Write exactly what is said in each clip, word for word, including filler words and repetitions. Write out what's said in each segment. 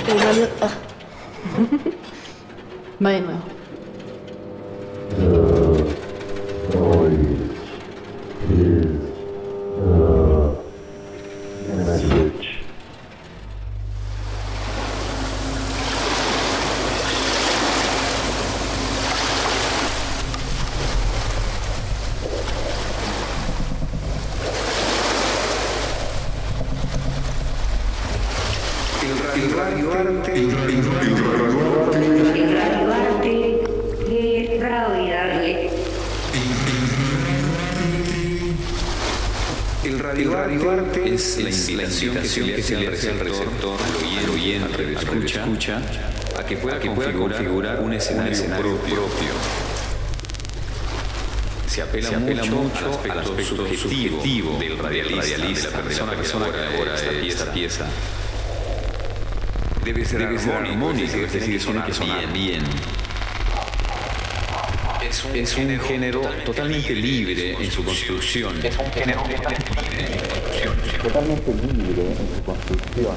El radio... Ah. Va de nuevo. Es la invitación que se le hace al receptor, al oyente, al escucha, a que pueda, a que pueda configurar un escenario, un escenario propio. propio. Se apela, se apela mucho, mucho al aspecto, al aspecto subjetivo, subjetivo del radialista, radialista, de la persona, de la persona que elabora esta, esta pieza. Debe ser, Debe ser armónico, es decir, tiene que sonar, que sonar bien. bien. Es un, es un género, género totalmente libre, libre en su construcción. Es un género totalmente libre en su construcción. Totalmente libre en su construcción.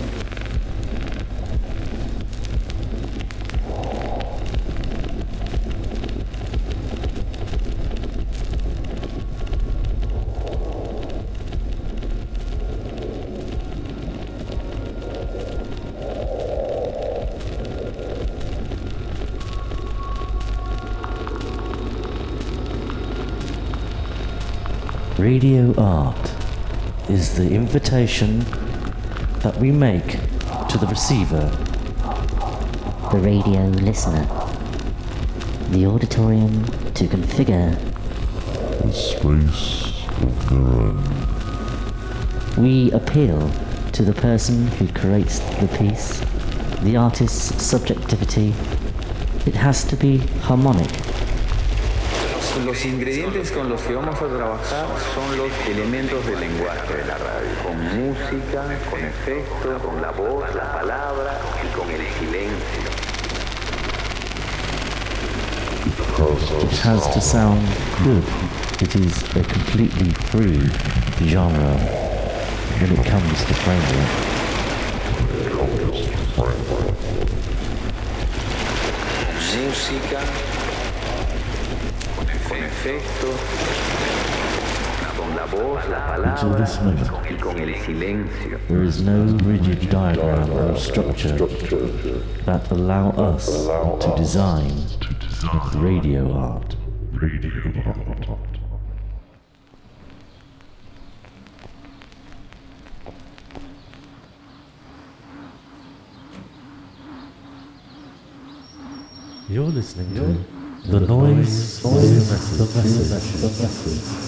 Radio art is the invitation that we make to the receiver, the radio listener, the auditorium to configure a space of their own. We appeal to the person who creates the piece, the artist's subjectivity. It has to be harmonic. Los ingredientes con los que vamos a trabajar son los elementos del lenguaje de la radio, con música, con efectos, con la voz, la palabra y con el silencio. It has to sound good. It is a completely free genre when it comes to framework. Música, con efectos, con la voz, la palabra y con el silencio. There is no rigid diagram or structure that allow us to design radio art. Radio art. You're listening to The Noise is the Message. The message.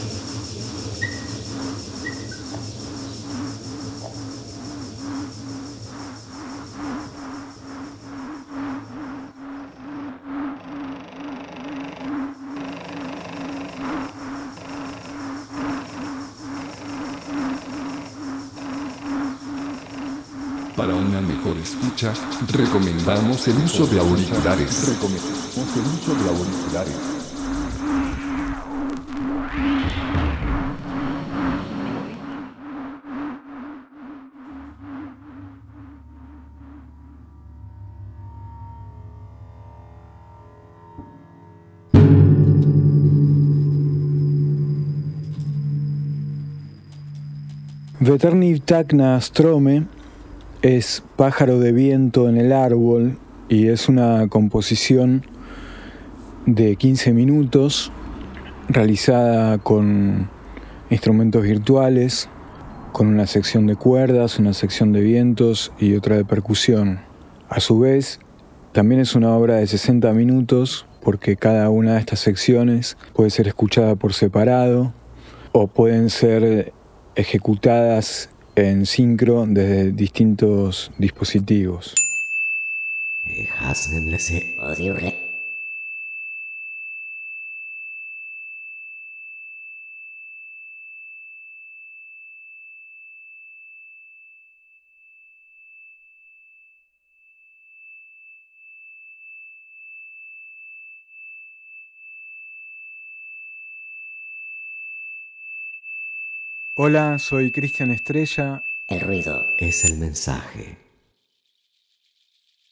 Para una mejor escucha, recomendamos el uso de auriculares. Recomendamos el uso de auriculares. Veterni Tacna Strome es Pájaro de viento en el árbol y es una composición de quince minutos realizada con instrumentos virtuales, con una sección de cuerdas, una sección de vientos y otra de percusión. A su vez, también es una obra de sesenta minutos porque cada una de estas secciones puede ser escuchada por separado o pueden ser ejecutadas en sincro desde distintos dispositivos. Hola, soy Cristian Estrella. El ruido Es el mensaje.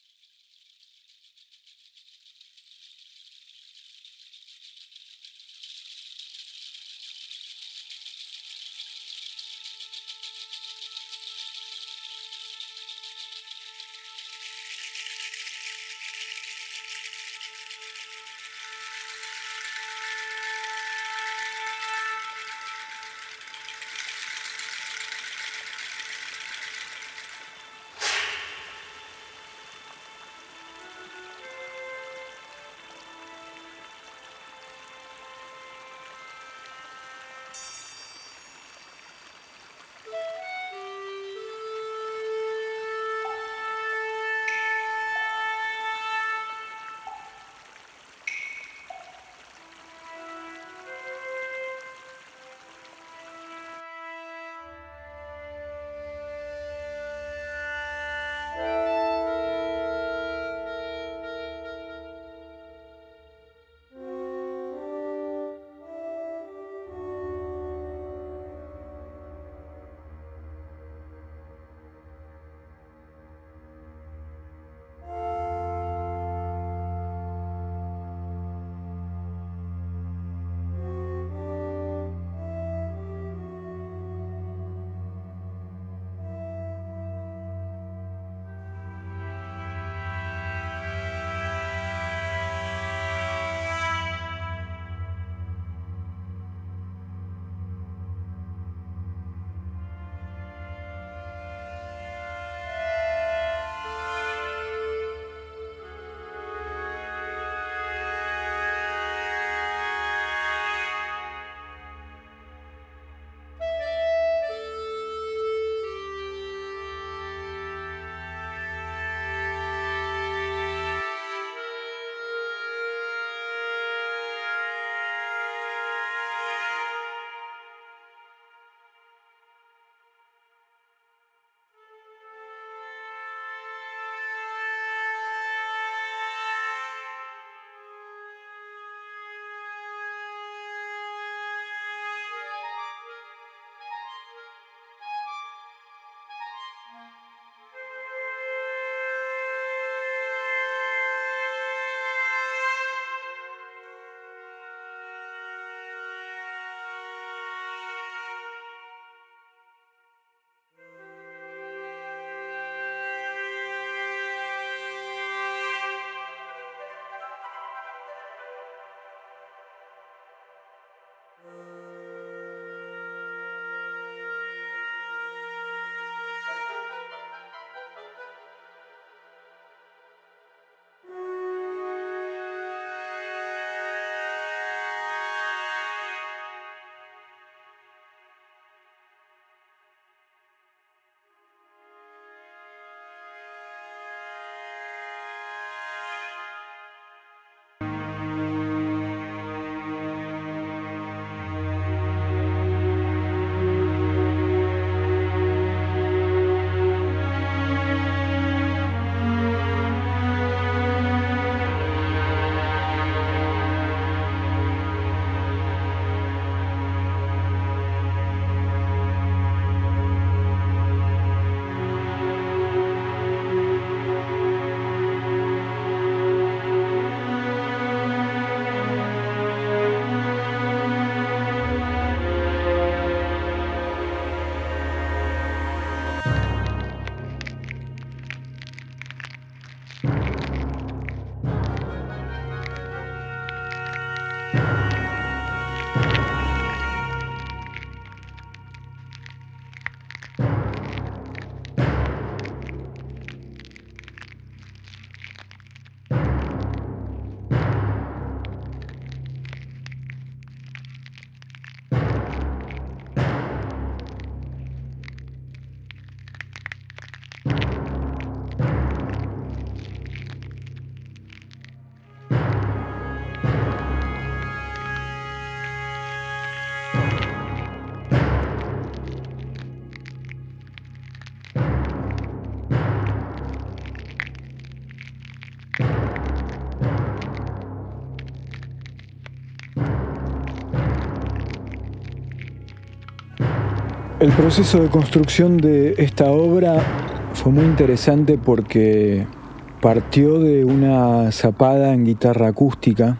El proceso de construcción de esta obra fue muy interesante porque partió de una zapada en guitarra acústica,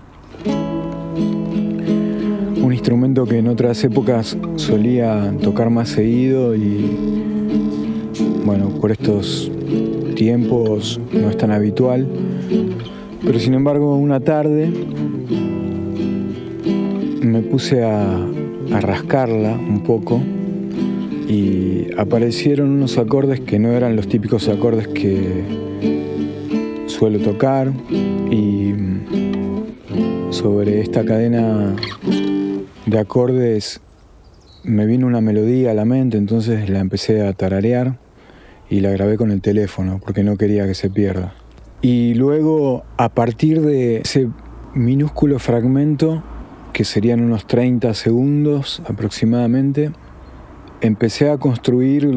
un instrumento que en otras épocas solía tocar más seguido y, bueno, por estos tiempos no es tan habitual, pero sin embargo una tarde me puse a, a rascarla un poco y aparecieron unos acordes que no eran los típicos acordes que suelo tocar, y sobre esta cadena de acordes me vino una melodía a la mente, entonces la empecé a tararear y la grabé con el teléfono porque no quería que se pierda. Y luego, a partir de ese minúsculo fragmento, que serían unos treinta segundos aproximadamente, empecé a construir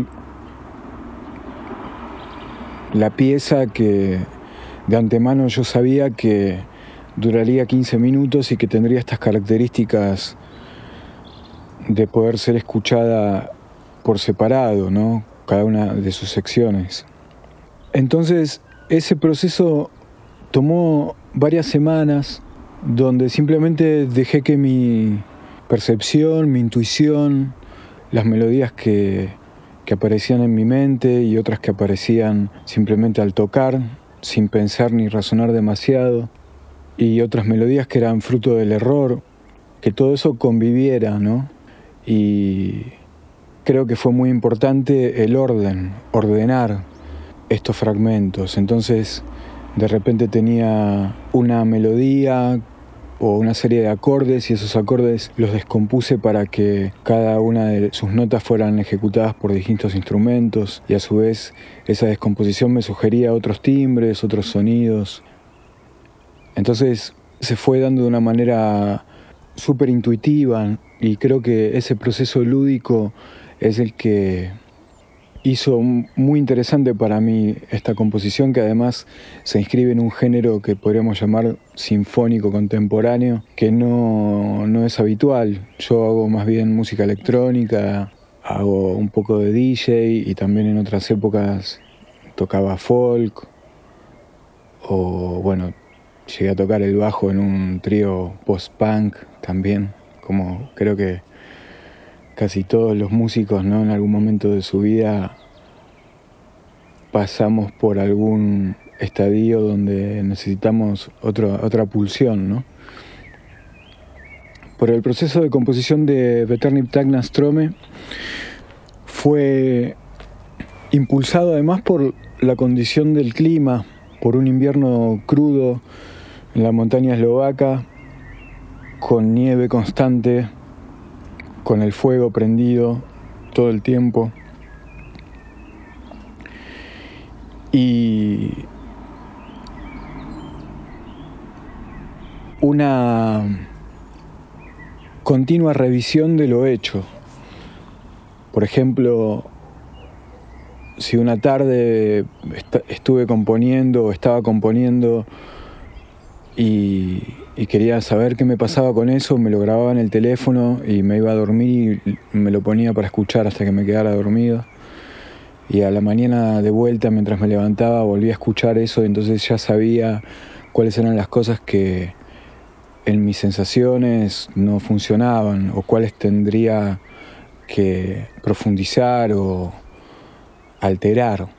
la pieza que de antemano yo sabía que duraría quince minutos y que tendría estas características de poder ser escuchada por separado, ¿no? Cada una de sus secciones. Entonces, ese proceso tomó varias semanas donde simplemente dejé que mi percepción, mi intuición, las melodías que, que aparecían en mi mente y otras que aparecían simplemente al tocar, sin pensar ni razonar demasiado, y otras melodías que eran fruto del error, que todo eso conviviera, ¿no? Y creo que fue muy importante el orden, ordenar estos fragmentos. Entonces, de repente tenía una melodía o una serie de acordes, y esos acordes los descompuse para que cada una de sus notas fueran ejecutadas por distintos instrumentos, y a su vez esa descomposición me sugería otros timbres, otros sonidos. Entonces se fue dando de una manera súper intuitiva, y creo que ese proceso lúdico es el que hizo muy interesante para mí esta composición, que además se inscribe en un género que podríamos llamar sinfónico contemporáneo, que no, no es habitual. Yo hago más bien música electrónica, hago un poco de D J, y también en otras épocas tocaba folk, o bueno, llegué a tocar el bajo en un trío post-punk también, como creo que casi todos los músicos, ¿no? En algún momento de su vida pasamos por algún estadio donde necesitamos otro, otra pulsión, ¿no? Por el proceso de composición de Veterniv Tagna Strome fue impulsado además por la condición del clima, por un invierno crudo en la montaña eslovaca, con nieve constante, con el fuego prendido todo el tiempo, y una continua revisión de lo hecho. Por ejemplo, si una tarde est- estuve componiendo o estaba componiendo y, y quería saber qué me pasaba con eso, me lo grababa en el teléfono y me iba a dormir y me lo ponía para escuchar hasta que me quedara dormido. Y a la mañana de vuelta, mientras me levantaba, volví a escuchar eso, y entonces ya sabía cuáles eran las cosas que en mis sensaciones no funcionaban, o cuáles tendría que profundizar o alterar.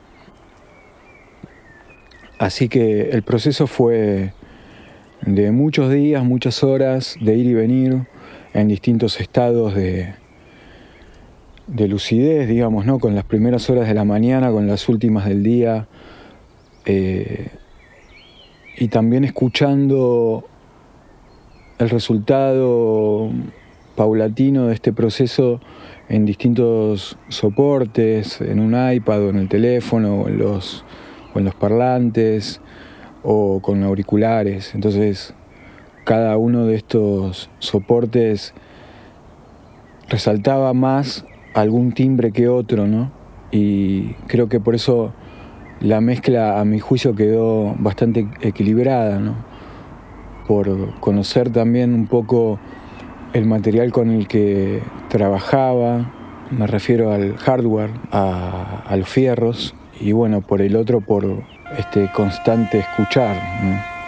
Así que el proceso fue de muchos días, muchas horas, de ir y venir en distintos estados de, de lucidez, digamos, ¿no? Con las primeras horas de la mañana, con las últimas del día, eh, y también escuchando el resultado paulatino de este proceso en distintos soportes, en un iPad o en el teléfono o en los, o en los parlantes o con auriculares. Entonces, cada uno de estos soportes resaltaba más algún timbre que otro, ¿no? Y creo que por eso la mezcla, a mi juicio, quedó bastante equilibrada, ¿no? Por conocer también un poco el material con el que trabajaba, me refiero al hardware, a, a los fierros, y bueno, por el otro por este constante escuchar, ¿no?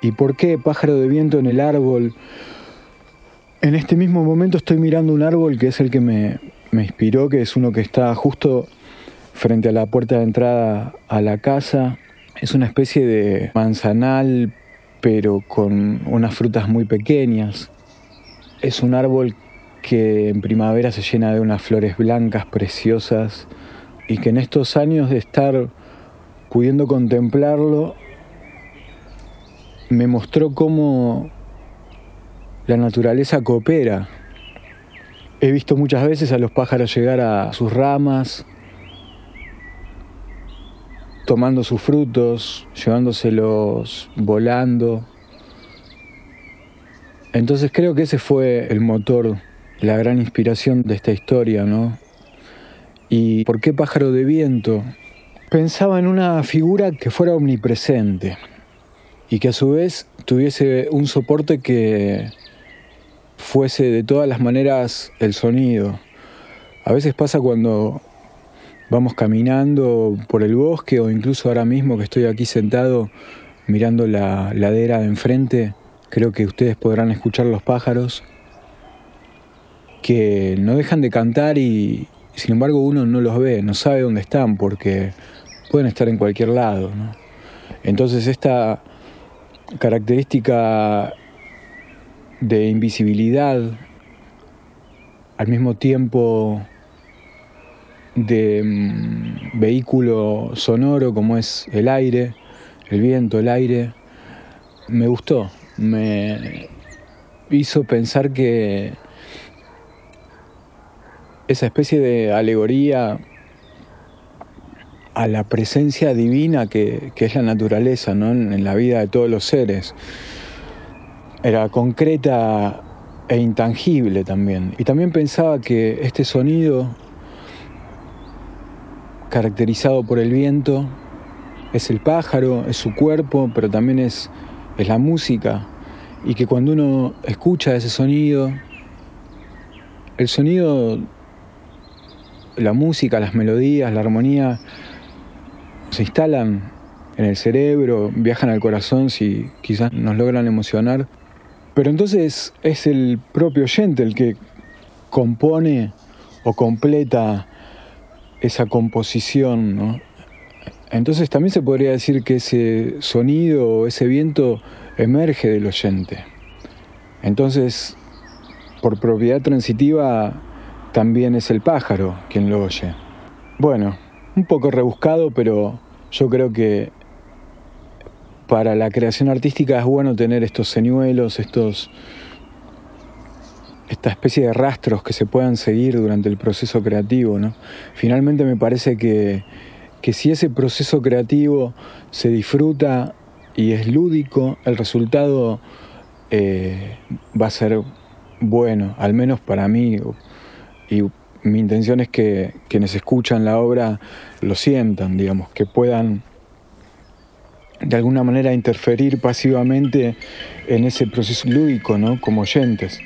¿Y por qué pájaro de viento en el árbol? En este mismo momento estoy mirando un árbol que es el que me, me inspiró, que es uno que está justo frente a la puerta de entrada a la casa. Es una especie de manzanal, pero con unas frutas muy pequeñas. Es un árbol que en primavera se llena de unas flores blancas preciosas y que en estos años de estar pudiendo contemplarlo, me mostró cómo la naturaleza coopera. He visto muchas veces a los pájaros llegar a sus ramas, tomando sus frutos, llevándoselos volando. Entonces creo que ese fue el motor, la gran inspiración de esta historia, ¿no? ¿Y por qué pájaro de viento? Pensaba en una figura que fuera omnipresente y que a su vez tuviese un soporte que fuese de todas las maneras el sonido. A veces pasa cuando vamos caminando por el bosque o incluso ahora mismo que estoy aquí sentado mirando la ladera de enfrente, creo que ustedes podrán escuchar los pájaros que no dejan de cantar y sin embargo uno no los ve, no sabe dónde están porque pueden estar en cualquier lado, ¿no? Entonces esta característica de invisibilidad, al mismo tiempo de mm, vehículo sonoro como es el aire, el viento, el aire, me gustó, me hizo pensar que esa especie de alegoría a la presencia divina que, que es la naturaleza, ¿no? en, en la vida de todos los seres, era concreta e intangible también. Y también pensaba que este sonido, caracterizado por el viento, es el pájaro, es su cuerpo, pero también es, es la música. Y que cuando uno escucha ese sonido, el sonido, la música, las melodías, la armonía, se instalan en el cerebro, viajan al corazón si quizás nos logran emocionar. Pero entonces es el propio oyente el que compone o completa esa composición, ¿no? Entonces también se podría decir que ese sonido o ese viento emerge del oyente. Entonces, por propiedad transitiva, también es el pájaro quien lo oye. Bueno, un poco rebuscado, pero yo creo que para la creación artística es bueno tener estos señuelos, estos, esta especie de rastros que se puedan seguir durante el proceso creativo, ¿no? Finalmente me parece que, que si ese proceso creativo se disfruta y es lúdico, el resultado eh, va a ser bueno, al menos para mí. Y mi intención es que quienes escuchan la obra lo sientan, digamos, que puedan de alguna manera interferir pasivamente en ese proceso lúdico, ¿no? Como oyentes.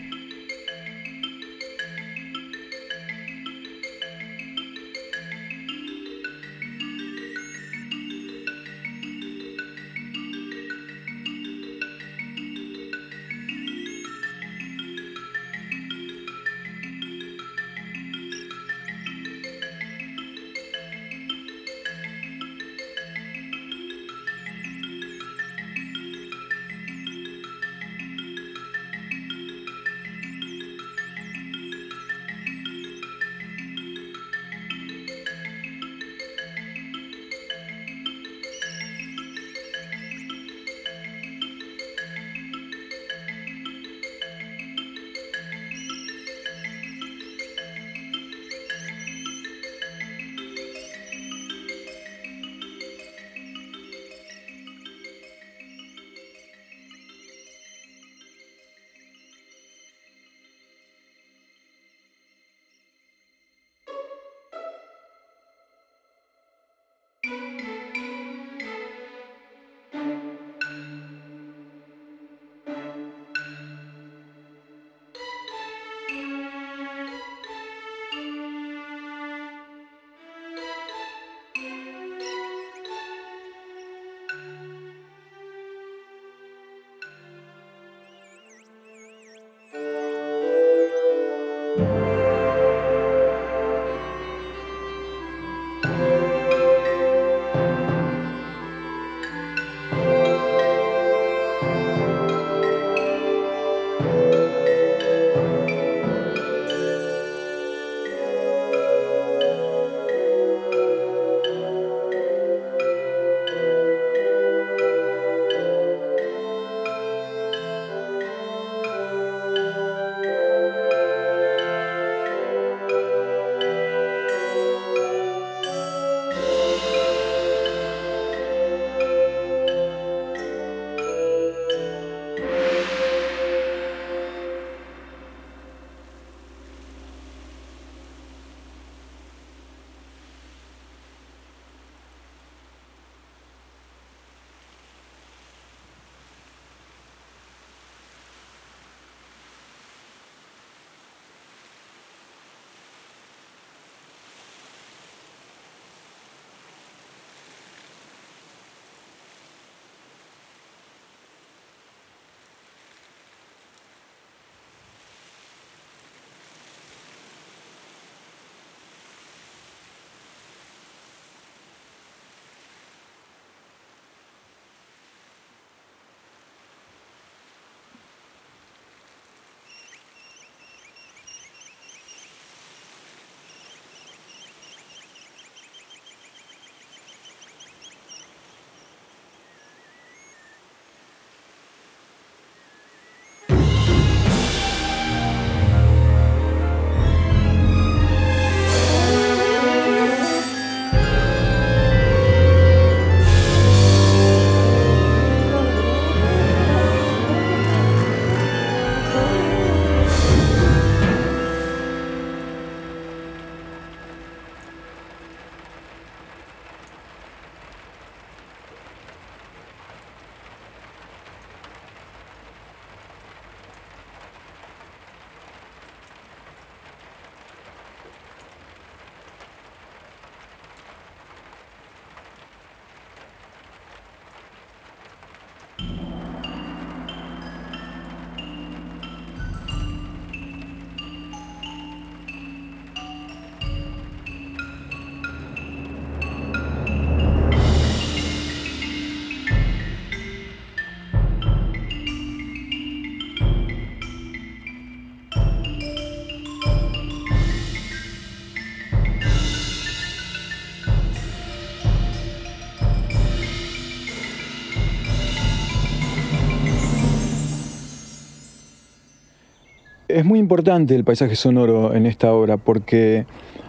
Es muy importante el paisaje sonoro en esta obra porque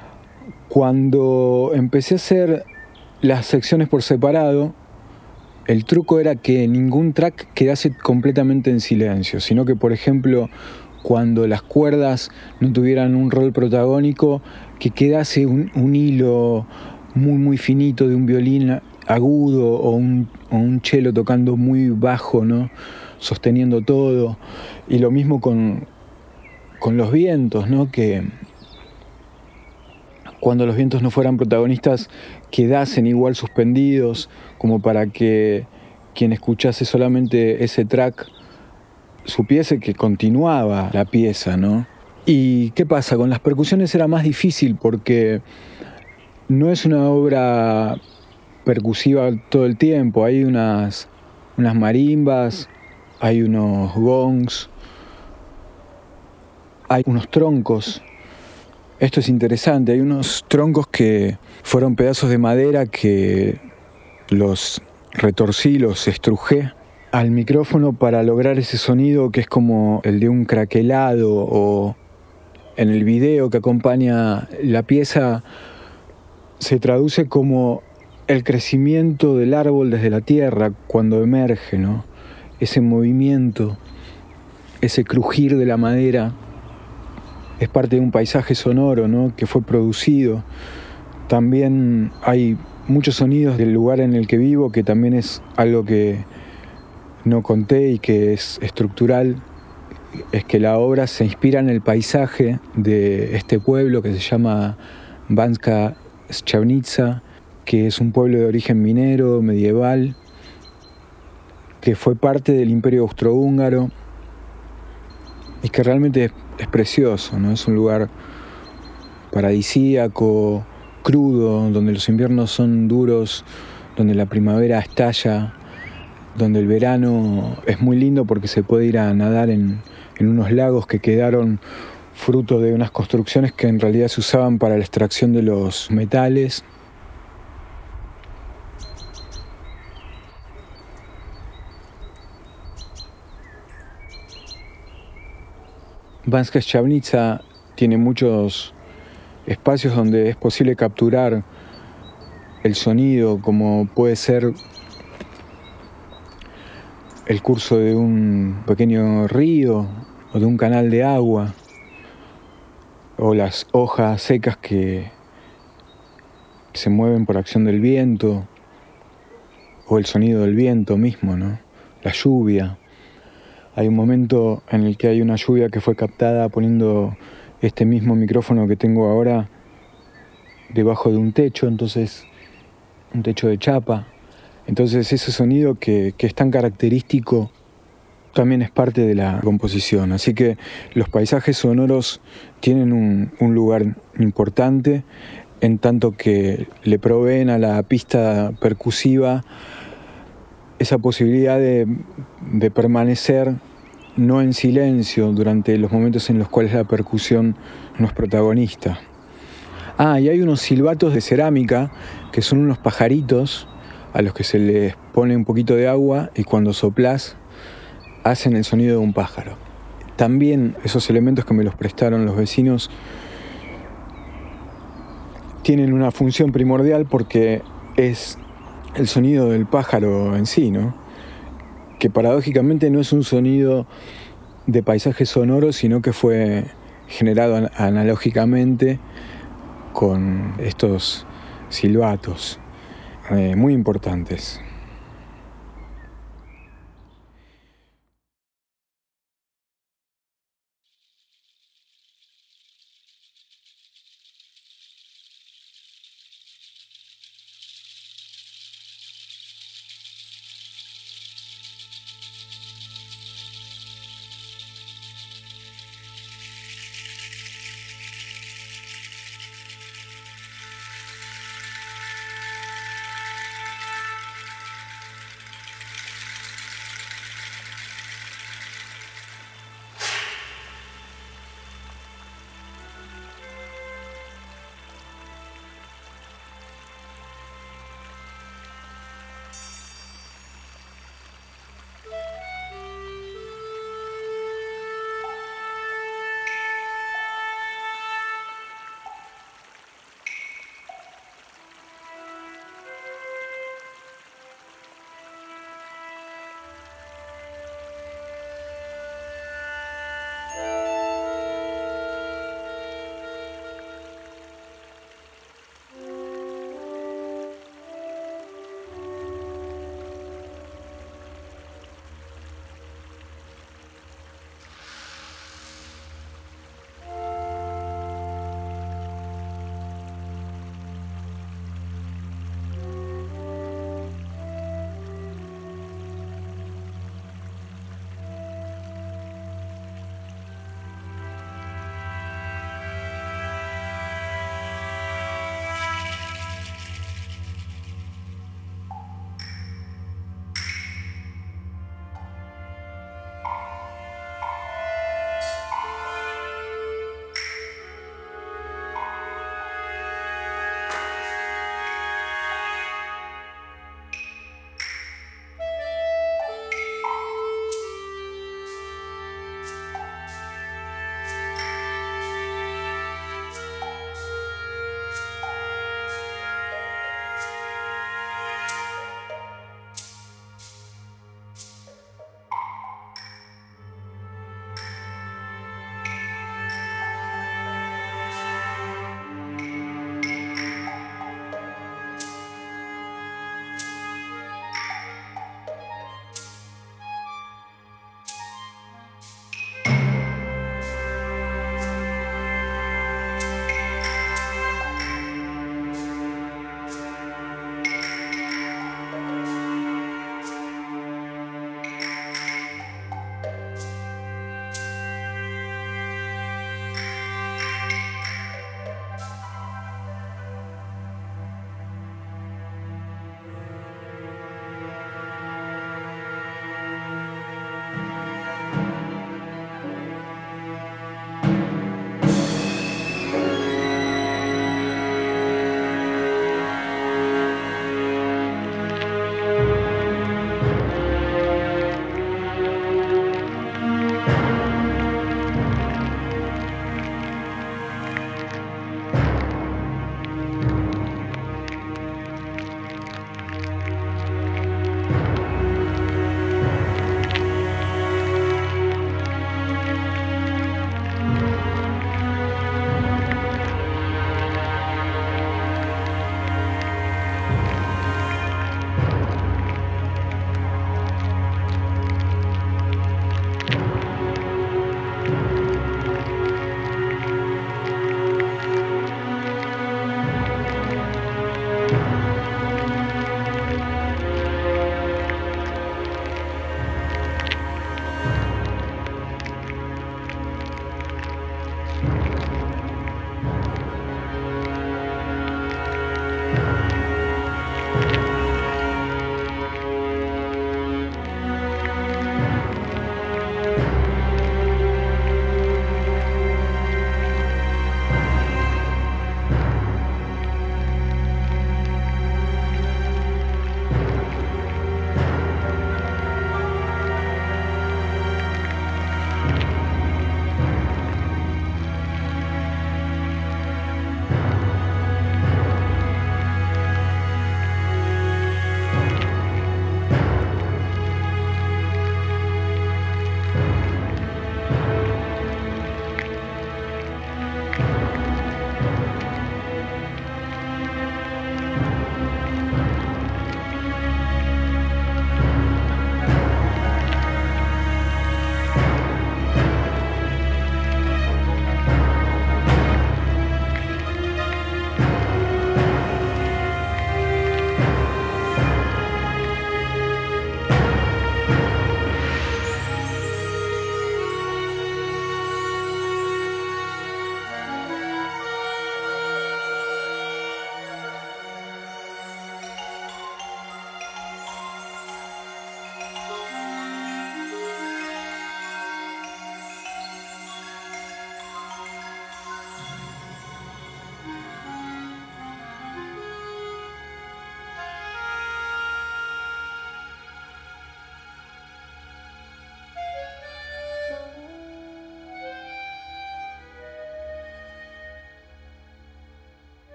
cuando empecé a hacer las secciones por separado, el truco era que ningún track quedase completamente en silencio, sino que, por ejemplo, cuando las cuerdas no tuvieran un rol protagónico, que quedase un, un hilo muy muy finito de un violín agudo o un, o un cello tocando muy bajo, ¿no? Sosteniendo todo. Y lo mismo con, con los vientos, ¿no? Que cuando los vientos no fueran protagonistas quedasen igual suspendidos, como para que quien escuchase solamente ese track supiese que continuaba la pieza, ¿no? ¿Y qué pasa? Con las percusiones era más difícil porque no es una obra percusiva todo el tiempo. Hay unas, unas marimbas, hay unos gongs, hay unos troncos. Esto es interesante, hay unos troncos que fueron pedazos de madera que los retorcí, los estrujé al micrófono para lograr ese sonido que es como el de un craquelado, o en el video que acompaña la pieza se traduce como el crecimiento del árbol desde la tierra cuando emerge, ¿no? Ese movimiento, ese crujir de la madera es parte de un paisaje sonoro, ¿no? Que fue producido. También hay muchos sonidos del lugar en el que vivo, que también es algo que no conté y que es estructural. Es que la obra se inspira en el paisaje de este pueblo que se llama Banska Štiavnica, que es un pueblo de origen minero, medieval, que fue parte del Imperio Austrohúngaro y que realmente es precioso, ¿no? Es un lugar paradisíaco, crudo, donde los inviernos son duros, donde la primavera estalla, donde el verano es muy lindo porque se puede ir a nadar en, en unos lagos que quedaron fruto de unas construcciones que en realidad se usaban para la extracción de los metales. Banska Štiavnica tiene muchos espacios donde es posible capturar el sonido, como puede ser el curso de un pequeño río o de un canal de agua, o las hojas secas que se mueven por acción del viento, o el sonido del viento mismo, ¿no? La lluvia. Hay un momento en el que hay una lluvia que fue captada poniendo este mismo micrófono que tengo ahora debajo de un techo, entonces un techo de chapa. Entonces ese sonido que, que es tan característico también es parte de la composición. Así que los paisajes sonoros tienen un, un lugar importante en tanto que le proveen a la pista percusiva esa posibilidad de, de permanecer no en silencio durante los momentos en los cuales la percusión no es protagonista. Ah, y hay unos silbatos de cerámica que son unos pajaritos a los que se les pone un poquito de agua y cuando soplás hacen el sonido de un pájaro. También esos elementos que me los prestaron los vecinos tienen una función primordial porque es el sonido del pájaro en sí, ¿no? Que paradójicamente no es un sonido de paisaje sonoro, sino que fue generado an- analógicamente con estos silbatos eh, muy importantes.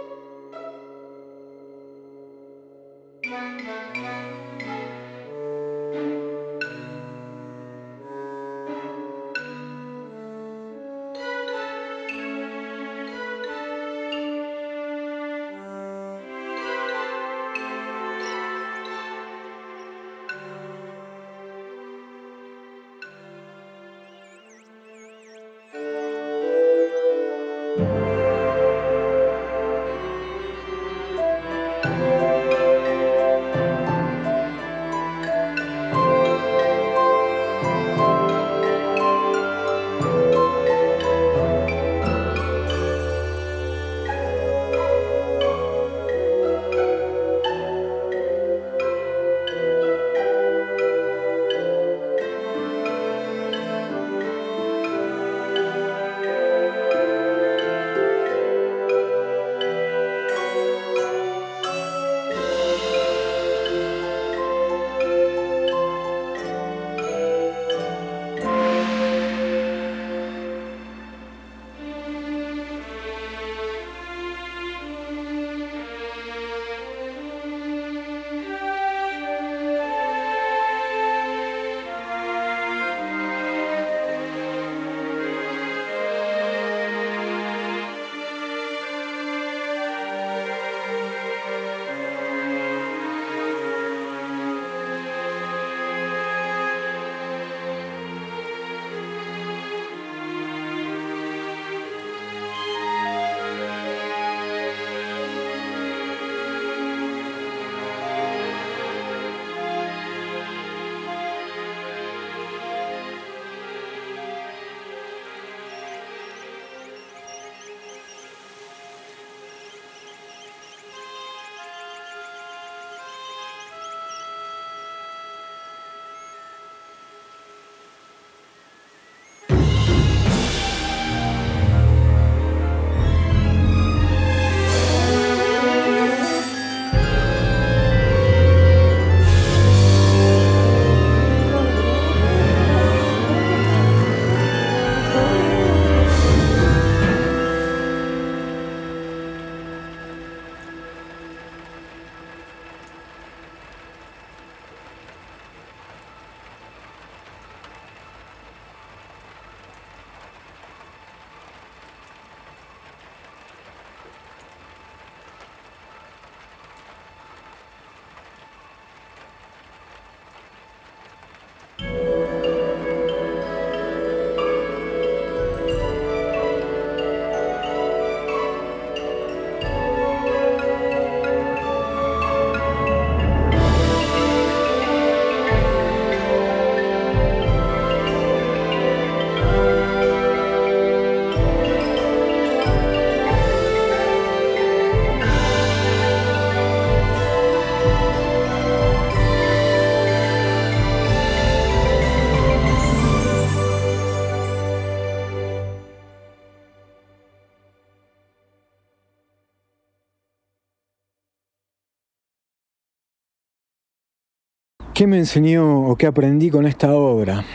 ¿Qué me enseñó o qué aprendí con esta obra?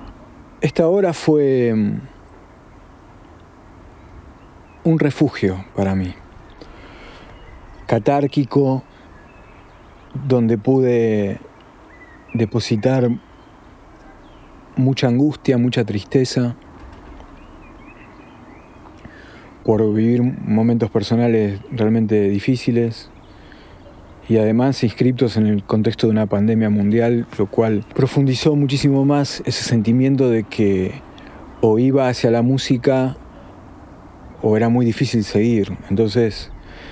Esta obra fue un refugio para mí, catárquico, donde pude depositar mucha angustia, mucha tristeza, por vivir momentos personales realmente difíciles y además inscriptos en el contexto de una pandemia mundial, lo cual profundizó muchísimo más ese sentimiento de que o iba hacia la música o era muy difícil seguir. Entonces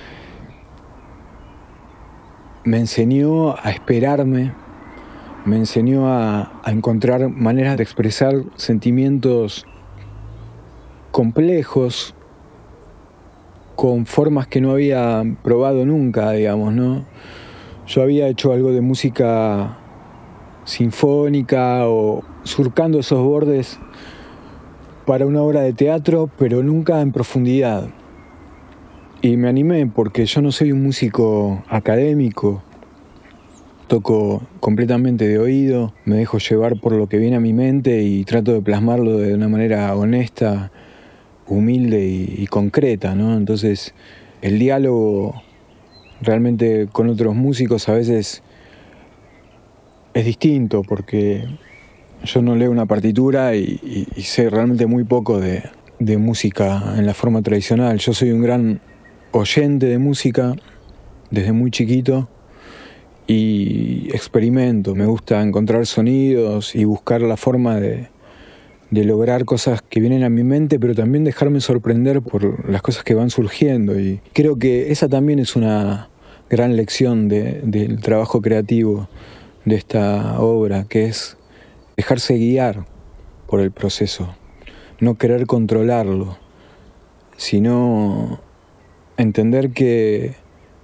me enseñó a esperarme, me enseñó a, a encontrar maneras de expresar sentimientos complejos con formas que no había probado nunca, digamos, ¿no? Yo había hecho algo de música sinfónica o surcando esos bordes para una obra de teatro, pero nunca en profundidad. Y me animé porque yo no soy un músico académico, toco completamente de oído, me dejo llevar por lo que viene a mi mente y trato de plasmarlo de una manera honesta, humilde y, y concreta, ¿no? Entonces el diálogo realmente con otros músicos a veces es distinto, porque yo no leo una partitura y, y, y sé realmente muy poco de, de música en la forma tradicional. Yo soy un gran oyente de música desde muy chiquito y experimento. Me gusta encontrar sonidos y buscar la forma de, de lograr cosas que vienen a mi mente, pero también dejarme sorprender por las cosas que van surgiendo. Y creo que esa también es una gran lección de, del trabajo creativo de esta obra, que es dejarse guiar por el proceso, no querer controlarlo, sino entender que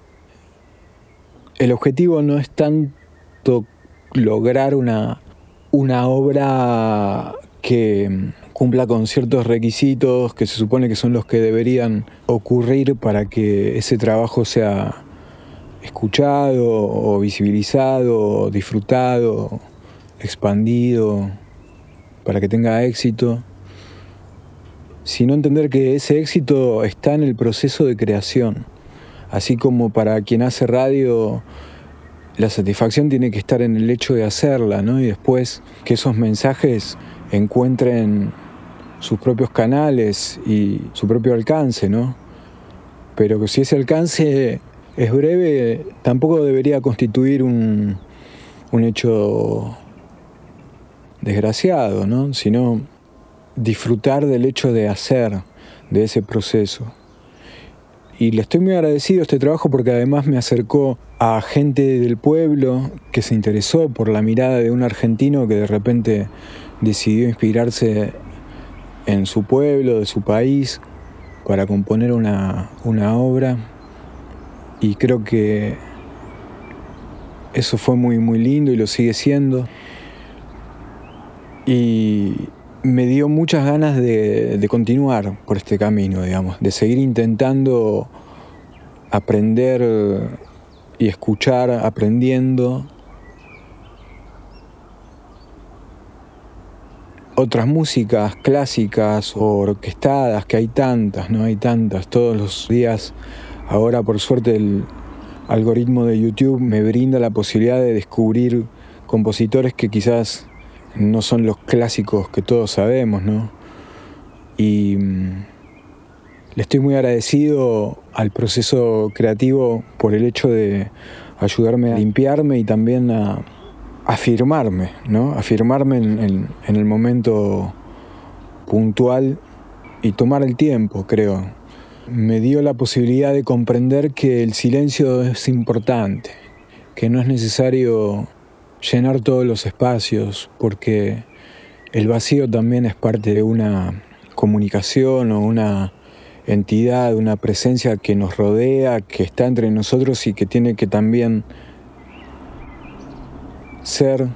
el objetivo no es tanto lograr una, una obra que cumpla con ciertos requisitos que se supone que son los que deberían ocurrir para que ese trabajo sea escuchado o visibilizado, o disfrutado, expandido, para que tenga éxito, sino entender que ese éxito está en el proceso de creación. Así como para quien hace radio, la satisfacción tiene que estar en el hecho de hacerla, ¿no? Y después que esos mensajes encuentren sus propios canales y su propio alcance, ¿no? Pero que si ese alcance es breve, tampoco debería constituir un, un hecho desgraciado, ¿no? Sino disfrutar del hecho de hacer, de ese proceso. Y le estoy muy agradecido a este trabajo porque además me acercó a gente del pueblo que se interesó por la mirada de un argentino que de repente decidió inspirarse en su pueblo, de su país, para componer una, una obra. Y creo que eso fue muy, muy lindo y lo sigue siendo. Y me dio muchas ganas de, de continuar por este camino, digamos, de seguir intentando aprender y escuchar, aprendiendo otras músicas clásicas o orquestadas, que hay tantas, ¿no? Hay tantas, todos los días. Ahora, por suerte, el algoritmo de YouTube me brinda la posibilidad de descubrir compositores que quizás no son los clásicos que todos sabemos, ¿no? Y mmm, le estoy muy agradecido al proceso creativo por el hecho de ayudarme a limpiarme y también a afirmarme, ¿no? Afirmarme en, en, en el momento puntual y tomar el tiempo, creo. Me dio la posibilidad de comprender que el silencio es importante, que no es necesario llenar todos los espacios, porque el vacío también es parte de una comunicación o una entidad, una presencia que nos rodea, que está entre nosotros y que tiene que también ser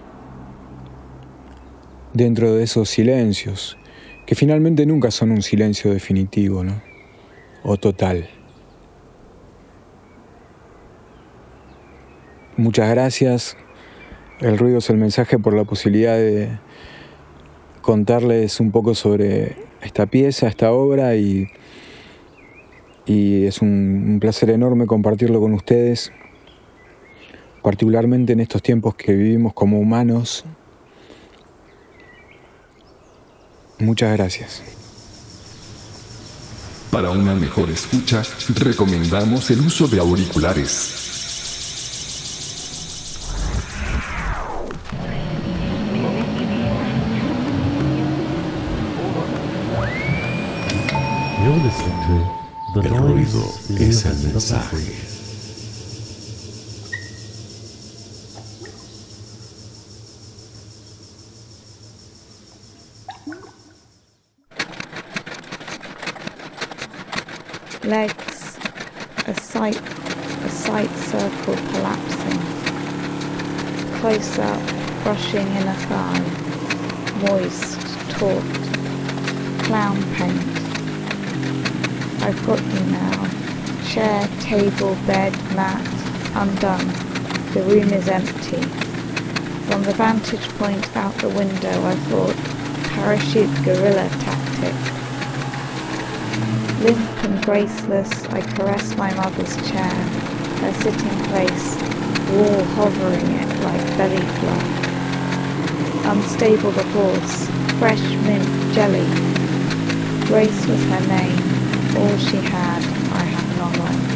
dentro de esos silencios, que finalmente nunca son un silencio definitivo, ¿no? O total. Muchas gracias. El ruido es el mensaje por la posibilidad de contarles un poco sobre esta pieza, esta obra, y, y es un, un placer enorme compartirlo con ustedes, particularmente en estos tiempos que vivimos como humanos. Muchas gracias. Para una mejor escucha, recomendamos el uso de auriculares. You're listening to The El Noise ruido is es the el message of the mensaje. truth. Legs, a sight, a sight circle collapsing. Close up, brushing in a thigh. Moist, taut. Clown paint. I've got you now. Chair, table, bed, mat, undone. The room is empty. From the vantage point out the window, I thought, parachute guerrilla tactic. Limp and graceless, I caress my mother's chair, her sitting place, wall hovering it like belly fluff. Unstable the horse, fresh mint jelly. Grace was her name, all she had, I have none of.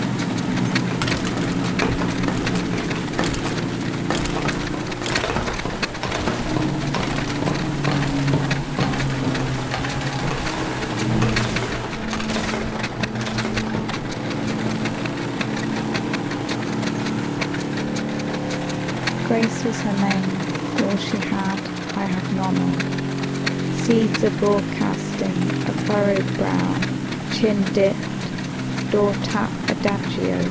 Grace was her name, all she had, I have none of. Seeds are broadcasting, a furrowed brow, chin dipped, door tap adagio.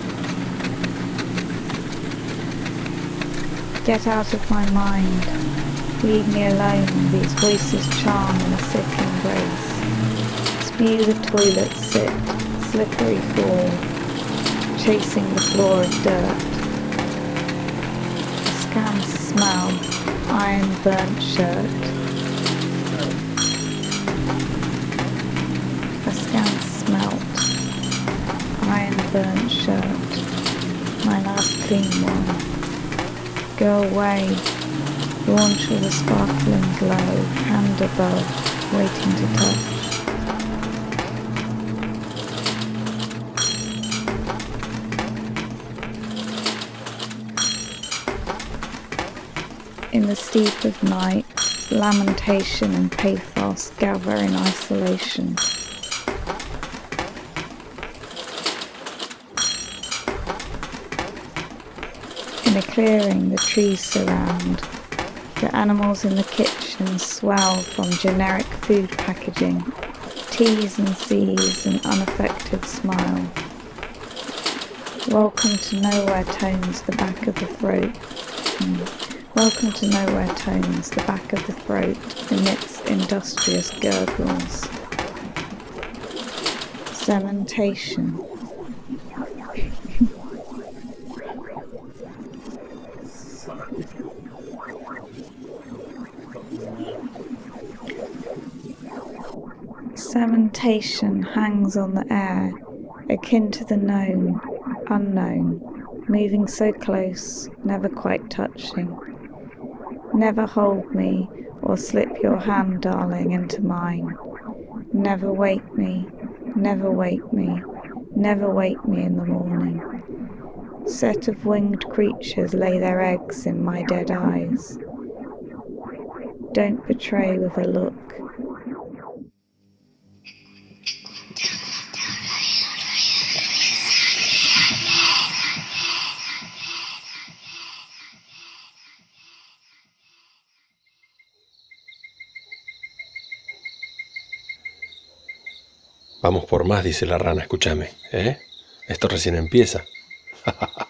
Get out of my mind, leave me alone, these voices charm in a sick embrace. Spew the toilet sit, slippery fall, chasing the floor of dirt. Scant smell, iron burnt shirt. A scant smelt, iron burnt shirt. My last clean one. Go away, launch with a sparkling glow, hand above, waiting to touch. In the steep of night, lamentation and pathos gather in isolation. In a clearing the trees surround. The animals in the kitchen swell from generic food packaging, T's and C's and unaffected smile. Welcome to nowhere tones the back of the throat. Mm. Welcome to nowhere tones the back of the throat amidst industrious gurgles. Cementation. Cementation hangs on the air, akin to the known, unknown, moving so close, never quite touching. Never hold me, or slip your hand, darling, into mine. Never wake me, never wake me, never wake me in the morning. Set of winged creatures lay their eggs in my dead eyes. Don't betray with a look. Vamos por más, dice la rana, escúchame, ¿eh? Esto recién empieza.